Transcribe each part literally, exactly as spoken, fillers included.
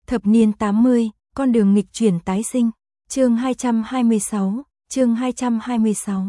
Thập niên tám mươi, con đường nghịch chuyển tái sinh. Chương hai trăm hai mươi sáu, chương hai trăm hai mươi sáu.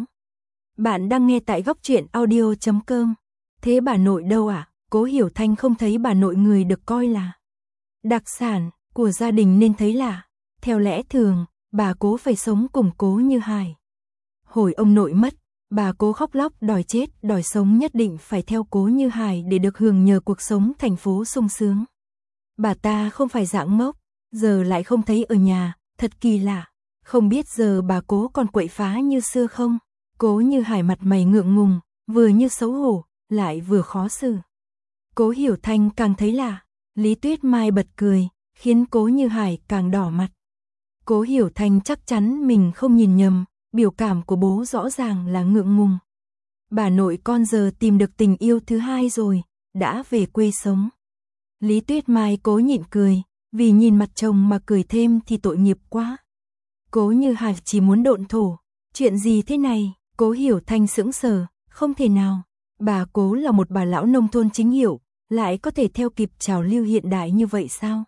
Bạn đang nghe tại góc truyện audio chấm com. Thế bà nội đâu ạ? À? Cố Hiểu Thanh không thấy bà nội người được coi là đặc sản của gia đình nên thấy lạ. Theo lẽ thường, bà Cố phải sống cùng Cố Như Hải. Hồi ông nội mất, bà Cố khóc lóc đòi chết, đòi sống nhất định phải theo Cố Như Hải để được hưởng nhờ cuộc sống thành phố sung sướng. Bà ta không phải dạng ngốc, giờ lại không thấy ở nhà, thật kỳ lạ. Không biết giờ bà Cố còn quậy phá như xưa không? Cố Như Hải mặt mày ngượng ngùng, vừa như xấu hổ, lại vừa khó xử. Cố Hiểu Thanh càng thấy lạ, Lý Tuyết Mai bật cười, khiến Cố Như Hải càng đỏ mặt. Cố Hiểu Thanh chắc chắn mình không nhìn nhầm, biểu cảm của bố rõ ràng là ngượng ngùng. Bà nội con giờ tìm được tình yêu thứ hai rồi, đã về quê sống. Lý Tuyết Mai cố nhịn cười, vì nhìn mặt chồng mà cười thêm thì tội nghiệp quá. Cố Như Hải chỉ muốn độn thổ, chuyện gì thế này? Cố Hiểu Thanh sững sờ, không thể nào. Bà Cố là một bà lão nông thôn chính hiệu, lại có thể theo kịp trào lưu hiện đại như vậy sao?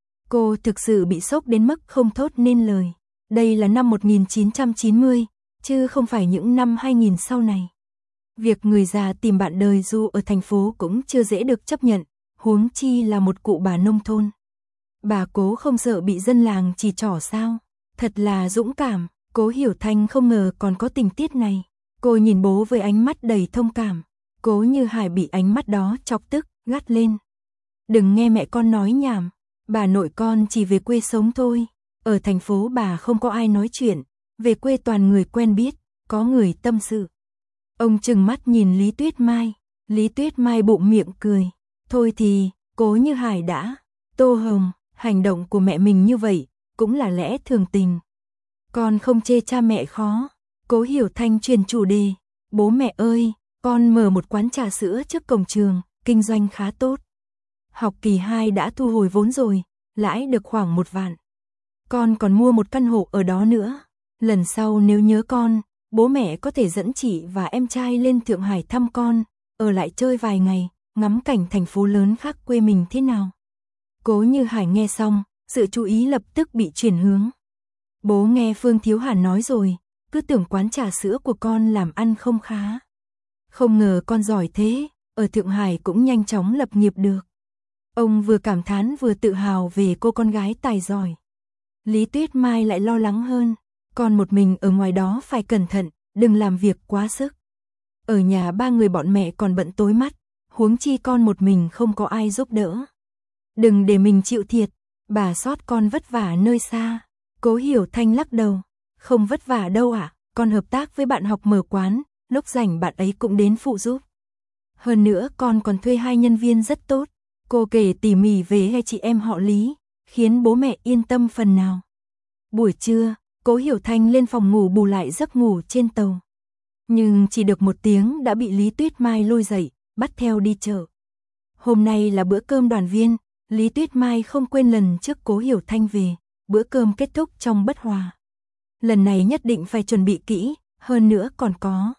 Cô thực sự bị sốc đến mức không thốt nên lời. Đây là năm một nghìn chín trăm chín mươi, chứ không phải những năm hai nghìn sau này. Việc người già tìm bạn đời dù ở thành phố cũng chưa dễ được chấp nhận, huống chi là một cụ bà nông thôn. Bà Cố không sợ bị dân làng chỉ trỏ sao? Thật là dũng cảm. Cố Hiểu Thanh không ngờ còn có tình tiết này. Cô nhìn bố với ánh mắt đầy thông cảm. Cố Như Hải bị ánh mắt đó chọc tức, gắt lên. Đừng nghe mẹ con nói nhảm. Bà nội con chỉ về quê sống thôi. Ở thành phố bà không có ai nói chuyện. Về quê toàn người quen biết, có người tâm sự. Ông trừng mắt nhìn Lý Tuyết Mai. Lý Tuyết Mai bụng miệng cười. Thôi thì, Cố Như Hải đã. Tô Hồng, hành động của mẹ mình như vậy, cũng là lẽ thường tình. Con không chê cha mẹ khó. Cố Hiểu Thanh truyền chủ đề. Bố mẹ ơi, con mở một quán trà sữa trước cổng trường, kinh doanh khá tốt. Học kỳ hai đã thu hồi vốn rồi, lãi được khoảng một vạn. Con còn mua một căn hộ ở đó nữa. Lần sau nếu nhớ con, bố mẹ có thể dẫn chị và em trai lên Thượng Hải thăm con, ở lại chơi vài ngày, ngắm cảnh thành phố lớn khác quê mình thế nào. Cố Như Hải nghe xong, sự chú ý lập tức bị chuyển hướng. Bố nghe Phương Thiếu Hàn nói rồi, cứ tưởng quán trà sữa của con làm ăn không khá. Không ngờ con giỏi thế, ở Thượng Hải cũng nhanh chóng lập nghiệp được. Ông vừa cảm thán vừa tự hào về cô con gái tài giỏi. Lý Tuyết Mai lại lo lắng hơn, con một mình ở ngoài đó phải cẩn thận, đừng làm việc quá sức. Ở nhà ba người bọn mẹ còn bận tối mắt, huống chi con một mình không có ai giúp đỡ. Đừng để mình chịu thiệt, bà sót con vất vả nơi xa. Cố Hiểu Thanh lắc đầu, không vất vả đâu ạ, à? Con hợp tác với bạn học mở quán, lúc rảnh bạn ấy cũng đến phụ giúp. Hơn nữa con còn thuê hai nhân viên rất tốt. Cô kể tỉ mỉ về hai chị em họ Lý, khiến bố mẹ yên tâm phần nào. Buổi trưa, Cố Hiểu Thanh lên phòng ngủ bù lại giấc ngủ trên tàu. Nhưng chỉ được một tiếng đã bị Lý Tuyết Mai lôi dậy, bắt theo đi chợ. Hôm nay là bữa cơm đoàn viên, Lý Tuyết Mai không quên lần trước Cố Hiểu Thanh về, bữa cơm kết thúc trong bất hòa. Lần này nhất định phải chuẩn bị kỹ, hơn nữa còn có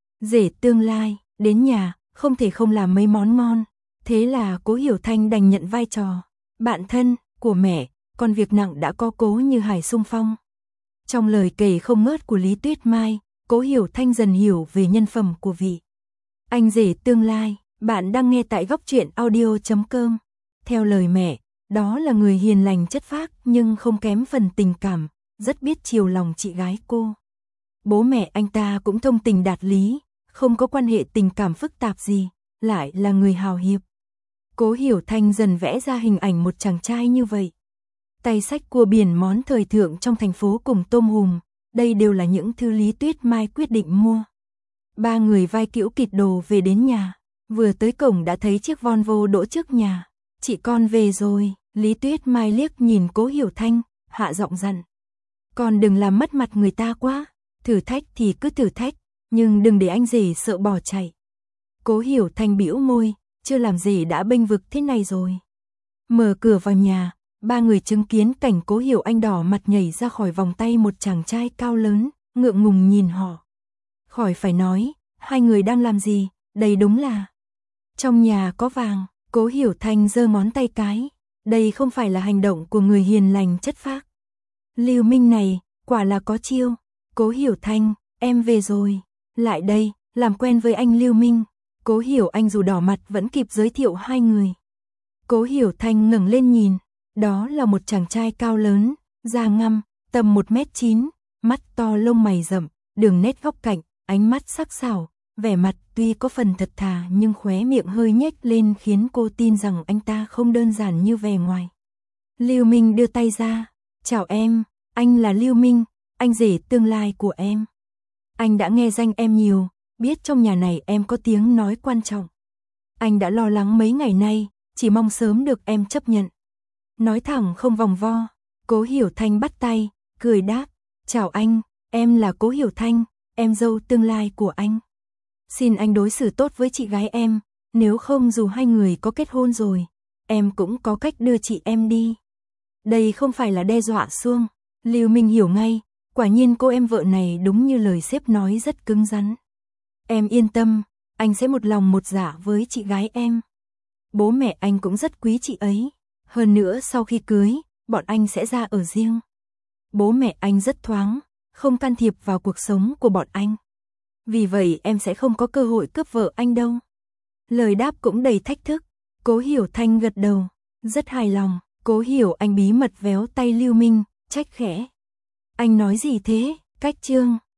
rể tương lai, đến nhà, không thể không làm mấy món ngon. Thế là Cố Hiểu Thanh đành nhận vai trò bạn thân của mẹ, còn việc nặng đã có Cố Như Hải xung phong. Trong lời kể không ngớt của Lý Tuyết Mai, Cố Hiểu Thanh dần hiểu về nhân phẩm của vị anh rể tương lai. Bạn đang nghe tại góc truyện audio chấm com. Theo lời mẹ, đó là người hiền lành chất phác nhưng không kém phần tình cảm, rất biết chiều lòng chị gái cô. Bố mẹ anh ta cũng thông tình đạt lý, không có quan hệ tình cảm phức tạp gì, lại là người hào hiệp. Cố Hiểu Thanh dần vẽ ra hình ảnh một chàng trai như vậy. Tay xách cua biển món thời thượng trong thành phố cùng tôm hùm, đây đều là những thứ Lý Tuyết Mai quyết định mua. Ba người vai cữu kịt đồ về đến nhà, vừa tới cổng đã thấy chiếc Volvo đỗ trước nhà. Chị con về rồi, Lý Tuyết Mai liếc nhìn Cố Hiểu Thanh, hạ giọng dặn. Con đừng làm mất mặt người ta quá, thử thách thì cứ thử thách, nhưng đừng để anh rể sợ bỏ chạy. Cố Hiểu Thanh bĩu môi, chưa làm gì đã bênh vực thế này rồi. Mở cửa vào nhà, ba người chứng kiến cảnh Cố Hiểu Anh đỏ mặt nhảy ra khỏi vòng tay một chàng trai cao lớn, ngượng ngùng nhìn họ. Khỏi phải nói, hai người đang làm gì, đây đúng là trong nhà có vàng. Cố Hiểu Thanh giơ ngón tay cái, Đây không phải là hành động của người hiền lành chất phác. Lưu Minh này, quả là có chiêu. Cố Hiểu Thanh, em về rồi. Lại đây, làm quen với anh Lưu Minh. Cố Hiểu Anh dù đỏ mặt vẫn kịp giới thiệu hai người. Cố Hiểu Thanh ngẩng lên nhìn. Đó là một chàng trai cao lớn, da ngăm, tầm một mét chín, mắt to lông mày rậm, đường nét góc cạnh, ánh mắt sắc sảo, vẻ mặt tuy có phần thật thà nhưng khóe miệng hơi nhếch lên khiến cô tin rằng anh ta không đơn giản như vẻ ngoài. Lưu Minh đưa tay ra, chào em, anh là Lưu Minh, anh rể tương lai của em. Anh đã nghe danh em nhiều, biết trong nhà này em có tiếng nói quan trọng. Anh đã lo lắng mấy ngày nay, chỉ mong sớm được em chấp nhận. Nói thẳng không vòng vo, Cố Hiểu Thanh bắt tay, cười đáp, chào anh, em là Cố Hiểu Thanh, em dâu tương lai của anh. Xin anh đối xử tốt với chị gái em, nếu không dù hai người có kết hôn rồi, em cũng có cách đưa chị em đi. Đây không phải là đe dọa xuông, Lưu Minh hiểu ngay, quả nhiên cô em vợ này đúng như lời sếp nói rất cứng rắn. Em yên tâm, anh sẽ một lòng một dạ với chị gái em. Bố mẹ anh cũng rất quý chị ấy, hơn nữa sau khi cưới, bọn anh sẽ ra ở riêng. Bố mẹ anh rất thoáng, không can thiệp vào cuộc sống của bọn anh. Vì vậy em sẽ không có cơ hội cướp vợ anh đâu. Lời đáp cũng đầy thách thức. Cố Hiểu Thanh gật đầu, rất hài lòng. Cố Hiểu Anh bí mật véo tay Lưu Minh, trách khẽ. Anh nói gì thế, Cách Trương?